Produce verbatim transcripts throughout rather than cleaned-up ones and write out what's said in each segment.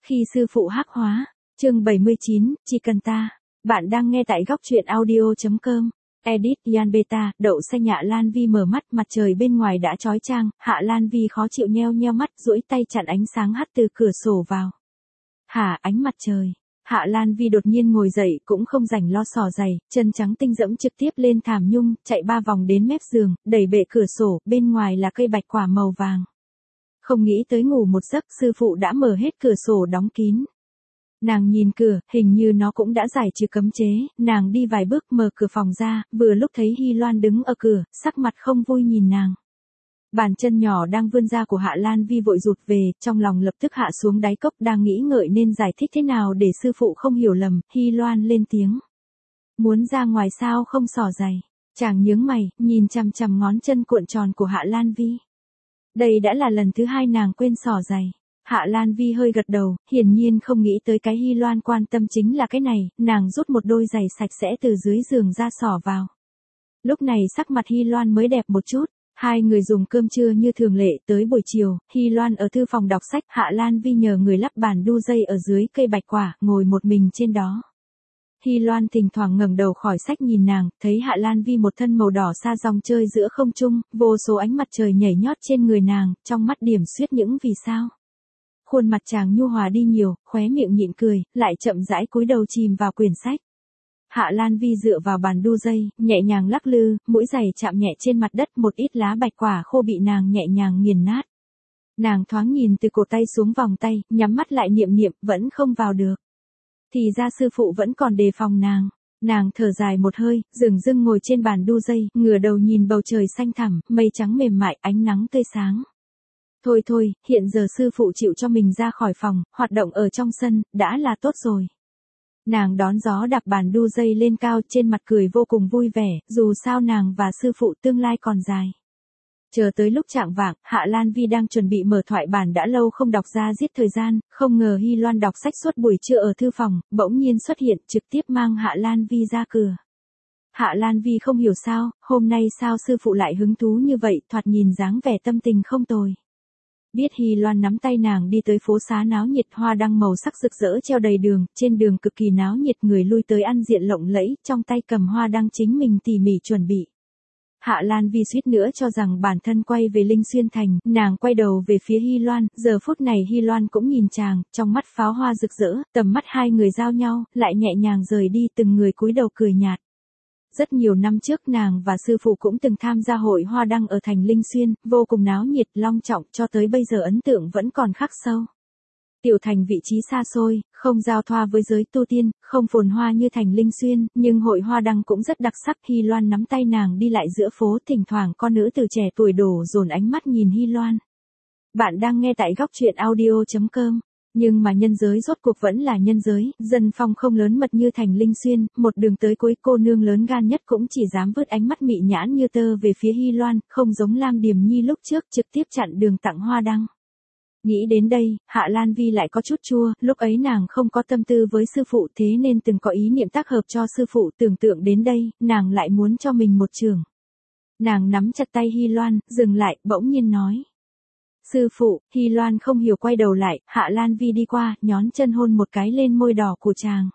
Khi sư phụ hắc hóa, chương bảy mươi chín, chỉ cần ta. Bạn đang nghe tại góc truyện audio.com. Edit Yan Beta, đậu xanh. Hạ Lan Vi mở mắt, mặt trời bên ngoài đã chói chang, Hạ Lan Vi khó chịu nheo nheo mắt, duỗi tay chặn ánh sáng hắt từ cửa sổ vào. Hả, ánh mặt trời. Hạ Lan Vi đột nhiên ngồi dậy, cũng không rảnh lo xỏ giày, chân trắng tinh dẫm trực tiếp lên thảm nhung, chạy ba vòng đến mép giường, đẩy bệ cửa sổ, bên ngoài là cây bạch quả màu vàng. Không nghĩ tới ngủ một giấc, sư phụ đã mở hết cửa sổ đóng kín. Nàng nhìn cửa, hình như nó cũng đã giải trừ cấm chế, nàng đi vài bước mở cửa phòng ra, vừa lúc thấy Hy Loan đứng ở cửa, sắc mặt không vui nhìn nàng. Bàn chân nhỏ đang vươn ra của Hạ Lan Vi vội rụt về, trong lòng lập tức hạ xuống đáy cốc, đang nghĩ ngợi nên giải thích thế nào để sư phụ không hiểu lầm. Hy Loan lên tiếng. Muốn ra ngoài sao không xỏ giày? Chàng nhướng mày, nhìn chằm chằm ngón chân cuộn tròn của Hạ Lan Vi. Đây đã là lần thứ hai nàng quên xỏ giày. Hạ Lan Vi hơi gật đầu, hiển nhiên không nghĩ tới cái Hy Loan quan tâm chính là cái này, nàng rút một đôi giày sạch sẽ từ dưới giường ra xỏ vào. Lúc này sắc mặt Hy Loan mới đẹp một chút, hai người dùng cơm trưa như thường lệ, tới buổi chiều, Hy Loan ở thư phòng đọc sách, Hạ Lan Vi nhờ người lắp bàn đu dây ở dưới cây bạch quả, ngồi một mình trên đó. Hy Loan thỉnh thoảng ngẩng đầu khỏi sách nhìn nàng, thấy Hạ Lan Vi một thân màu đỏ sa rong chơi giữa không trung, vô số ánh mặt trời nhảy nhót trên người nàng, trong mắt điểm xuyết những vì sao. Khuôn mặt chàng nhu hòa đi nhiều, khóe miệng nhịn cười, lại chậm rãi cúi đầu chìm vào quyển sách. Hạ Lan Vi dựa vào bàn đu dây, nhẹ nhàng lắc lư, mũi giày chạm nhẹ trên mặt đất, một ít lá bạch quả khô bị nàng nhẹ nhàng nghiền nát. Nàng thoáng nhìn từ cổ tay xuống vòng tay, nhắm mắt lại niệm niệm, vẫn không vào được. Thì ra sư phụ vẫn còn đề phòng nàng. Nàng thở dài một hơi, dừng dưng ngồi trên bàn đu dây, ngửa đầu nhìn bầu trời xanh thẳm, mây trắng mềm mại, ánh nắng tươi sáng. Thôi thôi, hiện giờ sư phụ chịu cho mình ra khỏi phòng, hoạt động ở trong sân, đã là tốt rồi. Nàng đón gió đạp bàn đu dây lên cao, trên mặt cười vô cùng vui vẻ, dù sao nàng và sư phụ tương lai còn dài. Chờ tới lúc chạng vạng, Hạ Lan Vi đang chuẩn bị mở thoại bản đã lâu không đọc ra giết thời gian, không ngờ Hy Loan đọc sách suốt buổi trưa ở thư phòng, bỗng nhiên xuất hiện, trực tiếp mang Hạ Lan Vi ra cửa. Hạ Lan Vi không hiểu sao, hôm nay sao sư phụ lại hứng thú như vậy, thoạt nhìn dáng vẻ tâm tình không tồi. Biết Hy Loan nắm tay nàng đi tới phố xá náo nhiệt, hoa đăng màu sắc rực rỡ treo đầy đường, trên đường cực kỳ náo nhiệt, người lui tới ăn diện lộng lẫy, trong tay cầm hoa đăng chính mình tỉ mỉ chuẩn bị. Hạ Lan Vi suýt nữa cho rằng bản thân quay về Linh Xuyên Thành, nàng quay đầu về phía Hy Loan, giờ phút này Hy Loan cũng nhìn chàng, trong mắt pháo hoa rực rỡ, tầm mắt hai người giao nhau, lại nhẹ nhàng rời đi, từng người cúi đầu cười nhạt. Rất nhiều năm trước nàng và sư phụ cũng từng tham gia hội hoa đăng ở thành Linh Xuyên, vô cùng náo nhiệt, long trọng, cho tới bây giờ ấn tượng vẫn còn khắc sâu. Tiểu thành vị trí xa xôi, không giao thoa với giới tu tiên, không phồn hoa như thành Linh Xuyên, nhưng hội hoa đăng cũng rất đặc sắc. Hy Loan nắm tay nàng đi lại giữa phố, thỉnh thoảng con nữ từ trẻ tuổi đổ dồn ánh mắt nhìn Hy Loan. Bạn đang nghe tại góc truyện audio.com. Nhưng mà nhân giới rốt cuộc vẫn là nhân giới, dân phong không lớn mật như thành Linh Xuyên, một đường tới cuối cô nương lớn gan nhất cũng chỉ dám vứt ánh mắt mị nhãn như tơ về phía Hy Loan, không giống Lam Điềm Nhi lúc trước trực tiếp chặn đường tặng hoa đăng. Nghĩ đến đây, Hạ Lan Vi lại có chút chua, lúc ấy nàng không có tâm tư với sư phụ, thế nên từng có ý niệm tác hợp cho sư phụ, tưởng tượng đến đây, nàng lại muốn cho mình một trường. Nàng nắm chặt tay Hy Loan, dừng lại, bỗng nhiên nói. Sư phụ. Hy Loan không hiểu quay đầu lại, Hạ Lan Vi đi qua, nhón chân hôn một cái lên môi đỏ của chàng.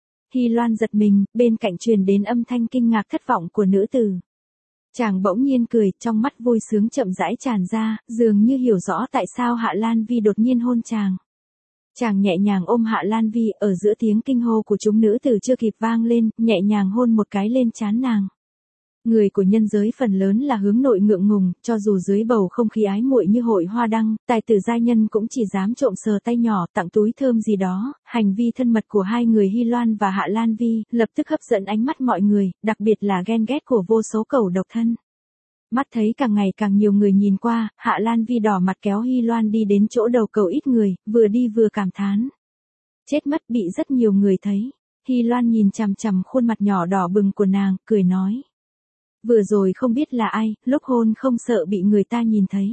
Hy Loan giật mình, bên cạnh truyền đến âm thanh kinh ngạc thất vọng của nữ tử. Chàng bỗng nhiên cười, trong mắt vui sướng chậm rãi tràn ra, dường như hiểu rõ tại sao Hạ Lan Vi đột nhiên hôn chàng. Chàng nhẹ nhàng ôm Hạ Lan Vi, ở giữa tiếng kinh hô của chúng nữ tử chưa kịp vang lên, nhẹ nhàng hôn một cái lên trán nàng. Người của nhân giới phần lớn là hướng nội ngượng ngùng, cho dù dưới bầu không khí ái muội như hội hoa đăng, tài tử giai nhân cũng chỉ dám trộm sờ tay nhỏ, tặng túi thơm gì đó. Hành vi thân mật của hai người Hy Loan và Hạ Lan Vi lập tức hấp dẫn ánh mắt mọi người, đặc biệt là ghen ghét của vô số cẩu độc thân. Mắt thấy càng ngày càng nhiều người nhìn qua, Hạ Lan Vi đỏ mặt kéo Hy Loan đi đến chỗ đầu cầu ít người, vừa đi vừa cảm thán. Chết mất, bị rất nhiều người thấy. Hy Loan nhìn chằm chằm khuôn mặt nhỏ đỏ bừng của nàng, cười nói. Vừa rồi không biết là ai, lúc hôn không sợ bị người ta nhìn thấy.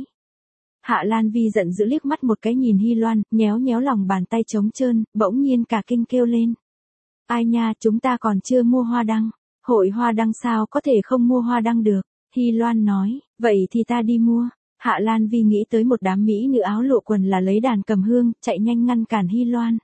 Hạ Lan Vi giận dữ liếc mắt một cái nhìn Hy Loan, nhéo nhéo lòng bàn tay trống trơn, bỗng nhiên cả kinh kêu lên. Ai nha, chúng ta còn chưa mua hoa đăng. Hội hoa đăng sao có thể không mua hoa đăng được. Hy Loan nói, vậy thì ta đi mua. Hạ Lan Vi nghĩ tới một đám mỹ nữ áo lụa quần là lấy đàn cầm hương, chạy nhanh ngăn cản Hy Loan.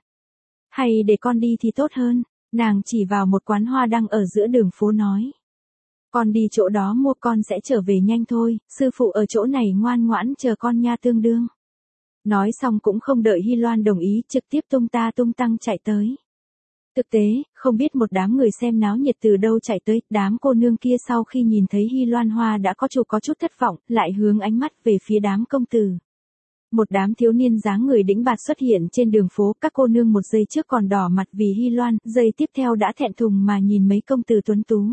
Hay để con đi thì tốt hơn, nàng chỉ vào một quán hoa đăng ở giữa đường phố nói. Con đi chỗ đó mua, con sẽ trở về nhanh thôi, sư phụ ở chỗ này ngoan ngoãn chờ con nha tương đương. Nói xong cũng không đợi Hy Loan đồng ý, trực tiếp tung ta tung tăng chạy tới. Thực tế, không biết một đám người xem náo nhiệt từ đâu chạy tới, đám cô nương kia sau khi nhìn thấy Hy Loan hoa đã có chủ có chút thất vọng, lại hướng ánh mắt về phía đám công tử. Một đám thiếu niên dáng người đĩnh bạt xuất hiện trên đường phố, các cô nương một giây trước còn đỏ mặt vì Hy Loan, giây tiếp theo đã thẹn thùng mà nhìn mấy công tử tuấn tú.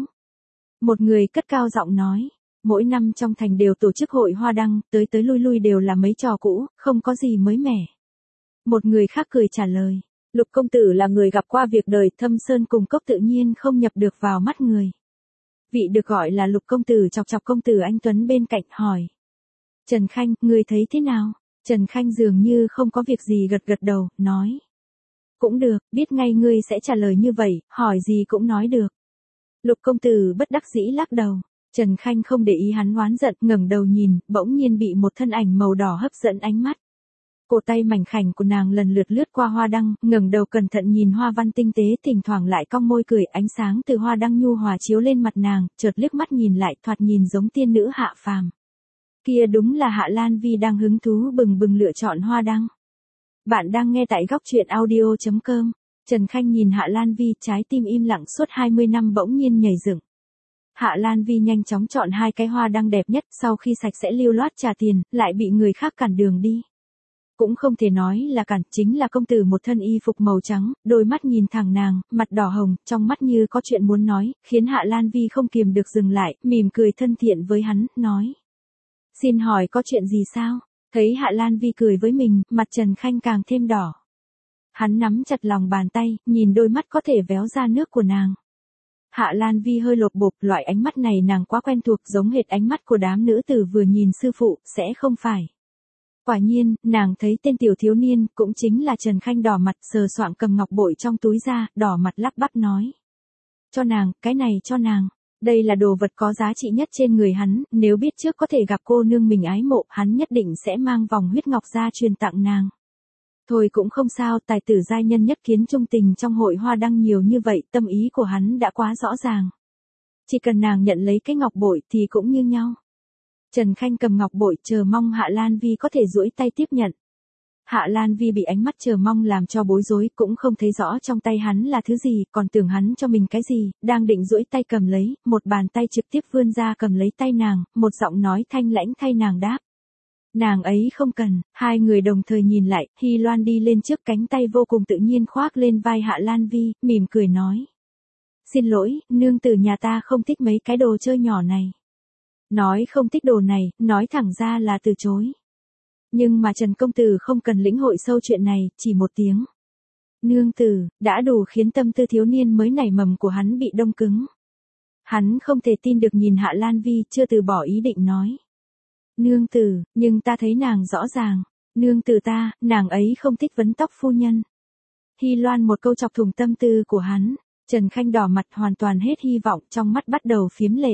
Một người cất cao giọng nói, mỗi năm trong thành đều tổ chức hội hoa đăng, tới tới lui lui đều là mấy trò cũ, không có gì mới mẻ. Một người khác cười trả lời, Lục công tử là người gặp qua việc đời, thâm sơn cùng cốc tự nhiên không nhập được vào mắt người. Vị được gọi là Lục công tử chọc chọc công tử anh Tuấn bên cạnh hỏi. Trần Khanh, ngươi thấy thế nào? Trần Khanh dường như không có việc gì gật gật đầu, nói. Cũng được, biết ngay ngươi sẽ trả lời như vậy, hỏi gì cũng nói được. Lục công tử bất đắc dĩ lắc đầu. Trần Khanh không để ý hắn oán giận, ngẩng đầu nhìn, bỗng nhiên bị một thân ảnh màu đỏ hấp dẫn ánh mắt. Cổ tay mảnh khảnh của nàng lần lượt lướt qua hoa đăng, ngẩng đầu cẩn thận nhìn hoa văn tinh tế, thỉnh thoảng lại cong môi cười, ánh sáng từ hoa đăng nhu hòa chiếu lên mặt nàng, chợt liếc mắt nhìn lại, thoạt nhìn giống tiên nữ hạ phàm. Kia đúng là Hạ Lan Vi đang hứng thú bừng bừng lựa chọn hoa đăng. Bạn đang nghe tại góc truyện audio chấm com. Trần Khanh nhìn Hạ Lan Vi, trái tim im lặng suốt hai mươi năm bỗng nhiên nhảy dựng. Hạ Lan Vi nhanh chóng chọn hai cái hoa đăng đẹp nhất, sau khi sạch sẽ lưu loát trả tiền, lại bị người khác cản đường đi. Cũng không thể nói là cản, chính là công tử một thân y phục màu trắng, đôi mắt nhìn thẳng nàng, mặt đỏ hồng, trong mắt như có chuyện muốn nói, khiến Hạ Lan Vi không kiềm được dừng lại, mỉm cười thân thiện với hắn, nói. Xin hỏi có chuyện gì sao? Thấy Hạ Lan Vi cười với mình, mặt Trần Khanh càng thêm đỏ. Hắn nắm chặt lòng bàn tay, nhìn đôi mắt có thể véo ra nước của nàng. Hạ Lan Vi hơi lột bột, loại ánh mắt này nàng quá quen thuộc, giống hệt ánh mắt của đám nữ tử vừa nhìn sư phụ, sẽ không phải. Quả nhiên, nàng thấy tên tiểu thiếu niên, cũng chính là Trần Khanh đỏ mặt, sờ soạng cầm ngọc bội trong túi ra, đỏ mặt lắp bắp nói. Cho nàng, cái này cho nàng. Đây là đồ vật có giá trị nhất trên người hắn, nếu biết trước có thể gặp cô nương mình ái mộ, hắn nhất định sẽ mang vòng huyết ngọc ra truyền tặng nàng. Thôi cũng không sao, tài tử giai nhân nhất kiến trung tình trong hội hoa đăng nhiều như vậy, tâm ý của hắn đã quá rõ ràng. Chỉ cần nàng nhận lấy cái ngọc bội thì cũng như nhau. Trần Khanh cầm ngọc bội chờ mong Hạ Lan Vi có thể duỗi tay tiếp nhận. Hạ Lan Vi bị ánh mắt chờ mong làm cho bối rối, cũng không thấy rõ trong tay hắn là thứ gì, còn tưởng hắn cho mình cái gì, đang định duỗi tay cầm lấy, một bàn tay trực tiếp vươn ra cầm lấy tay nàng, một giọng nói thanh lãnh thay nàng đáp. Nàng ấy không cần, hai người đồng thời nhìn lại, Hy Loan đi lên trước, cánh tay vô cùng tự nhiên khoác lên vai Hạ Lan Vi, mỉm cười nói. Xin lỗi, nương tử nhà ta không thích mấy cái đồ chơi nhỏ này. Nói không thích đồ này, nói thẳng ra là từ chối. Nhưng mà Trần công tử không cần lĩnh hội sâu chuyện này, chỉ một tiếng. Nương tử, đã đủ khiến tâm tư thiếu niên mới nảy mầm của hắn bị đông cứng. Hắn không thể tin được nhìn Hạ Lan Vi, chưa từ bỏ ý định nói. Nương tử, nhưng ta thấy nàng rõ ràng. Nương tử ta, nàng ấy không thích vấn tóc phu nhân. Hy Loan một câu chọc thủng tâm tư của hắn. Trần Khanh đỏ mặt, hoàn toàn hết hy vọng, trong mắt bắt đầu phiếm lệ.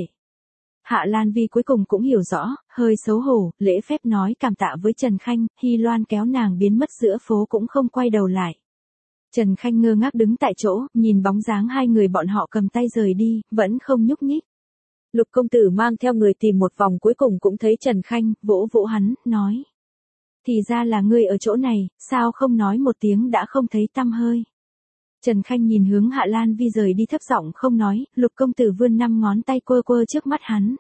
Hạ Lan Vi cuối cùng cũng hiểu rõ, hơi xấu hổ, lễ phép nói cảm tạ với Trần Khanh, Hy Loan kéo nàng biến mất giữa phố cũng không quay đầu lại. Trần Khanh ngơ ngác đứng tại chỗ, nhìn bóng dáng hai người bọn họ cầm tay rời đi, vẫn không nhúc nhích. Lục công tử mang theo người tìm một vòng cuối cùng cũng thấy Trần Khanh, vỗ vỗ hắn, nói. Thì ra là ngươi ở chỗ này, sao không nói một tiếng đã không thấy tăm hơi. Trần Khanh nhìn hướng Hạ Lan Vi rời đi thấp giọng không nói, Lục công tử vươn năm ngón tay quơ quơ trước mắt hắn.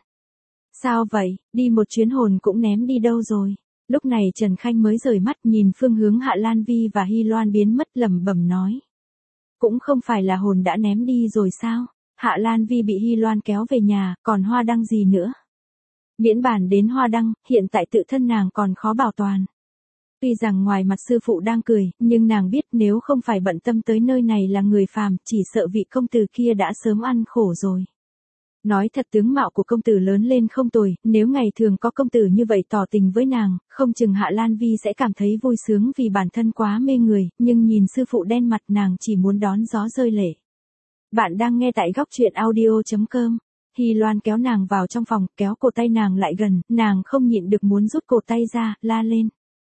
Sao vậy, đi một chuyến hồn cũng ném đi đâu rồi. Lúc này Trần Khanh mới rời mắt nhìn phương hướng Hạ Lan Vi và Hy Loan biến mất, lẩm bẩm nói. Cũng không phải là hồn đã ném đi rồi sao, Hạ Lan Vi bị Hy Loan kéo về nhà, còn hoa đăng gì nữa. Miễn bàn đến hoa đăng, hiện tại tự thân nàng còn khó bảo toàn. Tuy rằng ngoài mặt sư phụ đang cười, nhưng nàng biết nếu không phải bận tâm tới nơi này là người phàm, chỉ sợ vị công tử kia đã sớm ăn khổ rồi. Nói thật tướng mạo của công tử lớn lên không tồi, nếu ngày thường có công tử như vậy tỏ tình với nàng, không chừng Hạ Lan Vi sẽ cảm thấy vui sướng vì bản thân quá mê người, nhưng nhìn sư phụ đen mặt nàng chỉ muốn đón gió rơi lệ. Bạn đang nghe tại góc truyện audio chấm com. Hy Loan kéo nàng vào trong phòng, kéo cổ tay nàng lại gần, nàng không nhịn được muốn rút cổ tay ra, la lên.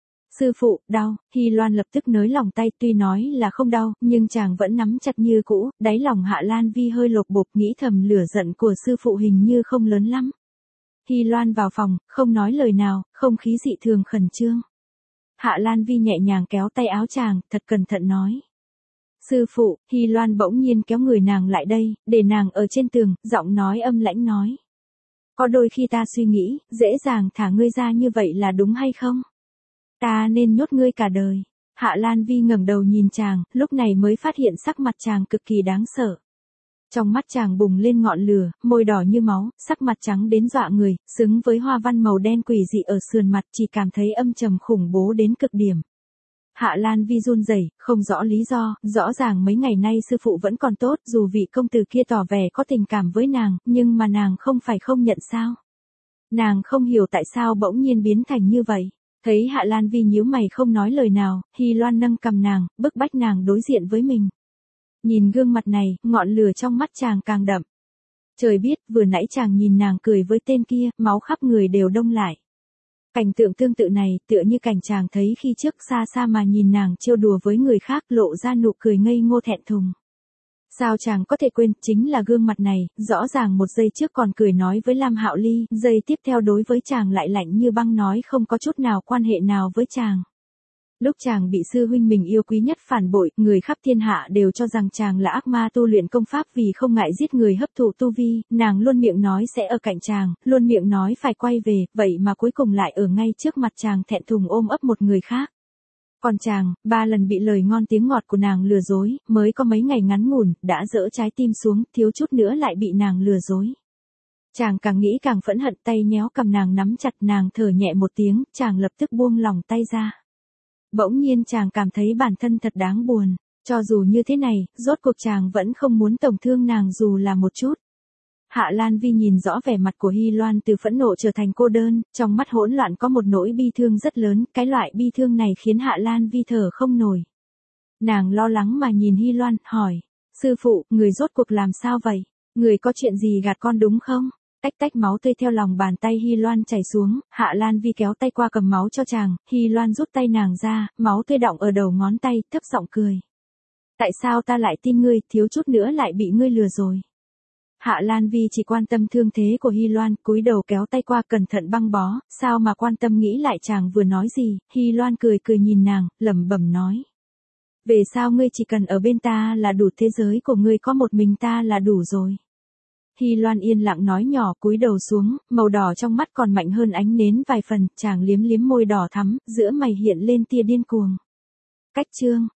Sư phụ, đau. Hy Loan lập tức nới lỏng tay, tuy nói là không đau, nhưng chàng vẫn nắm chặt như cũ, đáy lòng Hạ Lan Vi hơi lột bột, nghĩ thầm lửa giận của sư phụ hình như không lớn lắm. Hy Loan vào phòng, không nói lời nào, không khí dị thường khẩn trương. Hạ Lan Vi nhẹ nhàng kéo tay áo chàng, thật cẩn thận nói. Sư phụ. Hy Loan bỗng nhiên kéo người nàng lại đây, để nàng ở trên tường, giọng nói âm lãnh nói. Có đôi khi ta suy nghĩ, dễ dàng thả ngươi ra như vậy là đúng hay không? Ta nên nhốt ngươi cả đời. Hạ Lan Vi ngẩng đầu nhìn chàng, lúc này mới phát hiện sắc mặt chàng cực kỳ đáng sợ. Trong mắt chàng bùng lên ngọn lửa, môi đỏ như máu, sắc mặt trắng đến dọa người, xứng với hoa văn màu đen quỷ dị ở sườn mặt, chỉ cảm thấy âm trầm khủng bố đến cực điểm. Hạ Lan Vi run rẩy, không rõ lý do, rõ ràng mấy ngày nay sư phụ vẫn còn tốt, dù vị công tử kia tỏ vẻ có tình cảm với nàng, nhưng mà nàng không phải không nhận sao. Nàng không hiểu tại sao bỗng nhiên biến thành như vậy. Thấy Hạ Lan Vi nhíu mày không nói lời nào, Hy Loan nâng cầm nàng, bức bách nàng đối diện với mình. Nhìn gương mặt này, ngọn lửa trong mắt chàng càng đậm. Trời biết, vừa nãy chàng nhìn nàng cười với tên kia, máu khắp người đều đông lại. Cảnh tượng tương tự này, tựa như cảnh chàng thấy khi trước xa xa mà nhìn nàng trêu đùa với người khác, lộ ra nụ cười ngây ngô thẹn thùng. Sao chàng có thể quên, chính là gương mặt này, rõ ràng một giây trước còn cười nói với Lam Hạo Ly, giây tiếp theo đối với chàng lại lạnh như băng, nói không có chút nào quan hệ nào với chàng. Lúc chàng bị sư huynh mình yêu quý nhất phản bội, người khắp thiên hạ đều cho rằng chàng là ác ma tu luyện công pháp vì không ngại giết người hấp thụ tu vi, nàng luôn miệng nói sẽ ở cạnh chàng, luôn miệng nói phải quay về, vậy mà cuối cùng lại ở ngay trước mặt chàng thẹn thùng ôm ấp một người khác. Còn chàng, ba lần bị lời ngon tiếng ngọt của nàng lừa dối, mới có mấy ngày ngắn ngủn, đã dỡ trái tim xuống, thiếu chút nữa lại bị nàng lừa dối. Chàng càng nghĩ càng phẫn hận, tay nhéo cầm nàng nắm chặt, nàng thở nhẹ một tiếng, chàng lập tức buông lòng tay ra. Bỗng nhiên chàng cảm thấy bản thân thật đáng buồn, cho dù như thế này, rốt cuộc chàng vẫn không muốn tổn thương nàng dù là một chút. Hạ Lan Vi nhìn rõ vẻ mặt của Hy Loan từ phẫn nộ trở thành cô đơn, trong mắt hỗn loạn có một nỗi bi thương rất lớn, cái loại bi thương này khiến Hạ Lan Vi thở không nổi. Nàng lo lắng mà nhìn Hy Loan, hỏi, sư phụ, người rốt cuộc làm sao vậy? Người có chuyện gì gạt con đúng không? Tách tách máu tươi theo lòng bàn tay Hy Loan chảy xuống, Hạ Lan Vi kéo tay qua cầm máu cho chàng, Hy Loan rút tay nàng ra, máu tươi đọng ở đầu ngón tay, thấp giọng cười. Tại sao ta lại tin ngươi, thiếu chút nữa lại bị ngươi lừa rồi. Hạ Lan Vi chỉ quan tâm thương thế của Hy Loan, cúi đầu kéo tay qua cẩn thận băng bó, sao mà quan tâm nghĩ lại chàng vừa nói gì, Hy Loan cười cười nhìn nàng, lẩm bẩm nói. Về sao ngươi chỉ cần ở bên ta là đủ, thế giới của ngươi có một mình ta là đủ rồi. Hy Loan yên lặng nói nhỏ, cúi đầu xuống, màu đỏ trong mắt còn mạnh hơn ánh nến vài phần, chàng liếm liếm môi đỏ thắm, giữa mày hiện lên tia điên cuồng. Cách chương